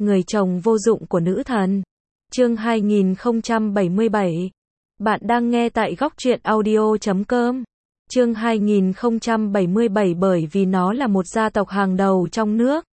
người chồng vô dụng của nữ thần. Chương 2077. Bạn đang nghe tại góc truyện audio.com. Chương 2077 bởi vì nó là một gia tộc hàng đầu trong nước.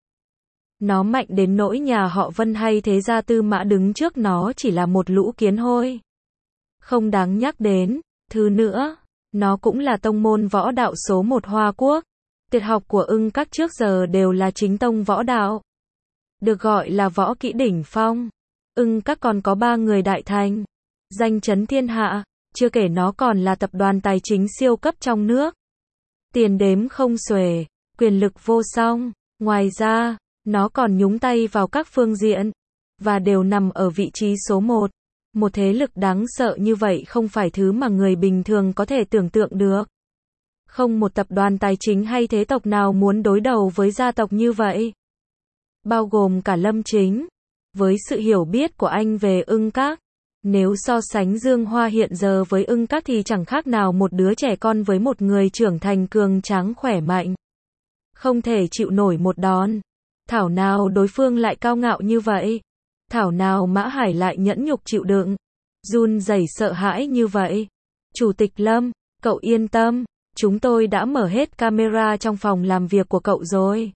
Nó mạnh đến nỗi nhà họ Vân hay thế gia Tư Mã đứng trước nó chỉ là một lũ kiến hôi. Không đáng nhắc đến. Thứ nữa, nó cũng là tông môn võ đạo số 1 Hoa Quốc. Tuyệt học của Ưng Các trước giờ đều là chính tông võ đạo. Được gọi là võ kỹ đỉnh phong. Ưng Các còn có 3 người đại thành. Danh chấn thiên hạ, chưa kể nó còn là tập đoàn tài chính siêu cấp trong nước. Tiền đếm không xuể, quyền lực vô song. Ngoài ra, nó còn nhúng tay vào các phương diện, và đều nằm ở vị trí số 1. Một thế lực đáng sợ như vậy không phải thứ mà người bình thường có thể tưởng tượng được. Không một tập đoàn tài chính hay thế tộc nào muốn đối đầu với gia tộc như vậy. Bao gồm cả Lâm Chính. Với sự hiểu biết của anh về Ưng Các, nếu so sánh Dương Hoa hiện giờ với Ưng Các thì chẳng khác nào một đứa trẻ con với một người trưởng thành cường tráng khỏe mạnh. Không thể chịu nổi một đòn. Thảo nào đối phương lại cao ngạo như vậy. Thảo nào Mã Hải lại nhẫn nhục chịu đựng. Run rẩy sợ hãi như vậy. Chủ tịch Lâm, cậu yên tâm. Chúng tôi đã mở hết camera trong phòng làm việc của cậu rồi.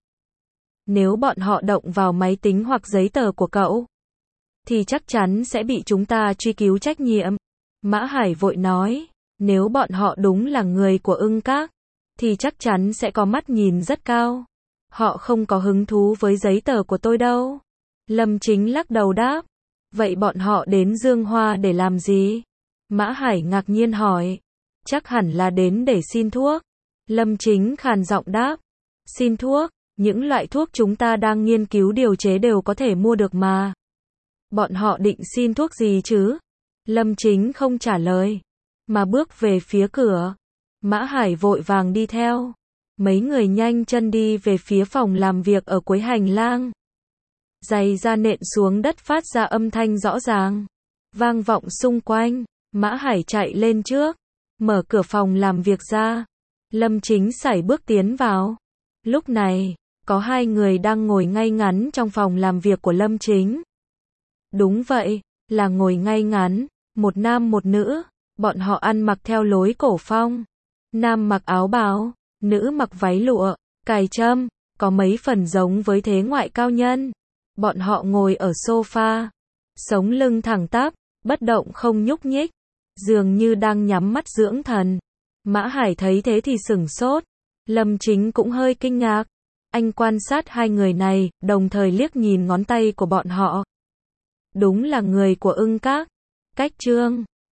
Nếu bọn họ động vào máy tính hoặc giấy tờ của cậu, thì chắc chắn sẽ bị chúng ta truy cứu trách nhiệm. Mã Hải vội nói, nếu bọn họ đúng là người của Ưng Các, thì chắc chắn sẽ có mắt nhìn rất cao. Họ không có hứng thú với giấy tờ của tôi đâu. Lâm Chính lắc đầu đáp, vậy bọn họ đến Dương Hoa để làm gì? Mã Hải ngạc nhiên hỏi, chắc hẳn là đến để xin thuốc. Lâm Chính khàn giọng đáp, xin thuốc, những loại thuốc chúng ta đang nghiên cứu điều chế đều có thể mua được mà. Bọn họ định xin thuốc gì chứ? Lâm Chính không trả lời, mà bước về phía cửa. Mã Hải vội vàng đi theo. Mấy người nhanh chân đi về phía phòng làm việc ở cuối hành lang. Giày da nện xuống đất phát ra âm thanh rõ ràng, vang vọng xung quanh. Mã Hải chạy lên trước, mở cửa phòng làm việc ra. Lâm Chính sải bước tiến vào. Lúc này, có 2 người đang ngồi ngay ngắn trong phòng làm việc của Lâm Chính. Đúng vậy, là ngồi ngay ngắn, một nam một nữ. Bọn họ ăn mặc theo lối cổ phong. Nam mặc áo bào, nữ mặc váy lụa, cài trâm, có mấy phần giống với thế ngoại cao nhân. Bọn họ ngồi ở sofa, sống lưng thẳng tắp, bất động không nhúc nhích, dường như đang nhắm mắt dưỡng thần. Mã Hải thấy thế thì sửng sốt. Lâm Chính cũng hơi kinh ngạc. Anh quan sát 2 người này, đồng thời liếc nhìn ngón tay của bọn họ. Đúng là người của Ưng Các. Cách trương,